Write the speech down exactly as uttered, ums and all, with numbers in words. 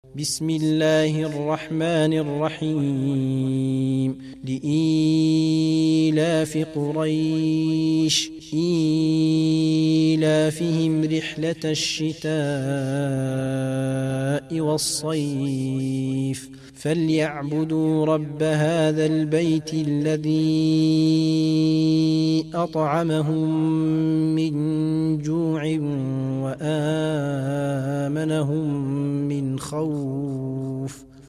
بسم الله الرحمن الرحيم لإيلاف قريش إيلافهم رحلة الشتاء والصيف فليعبدوا رب هذا البيت الذي أطعمهم من جوع وآمنهم من خوف.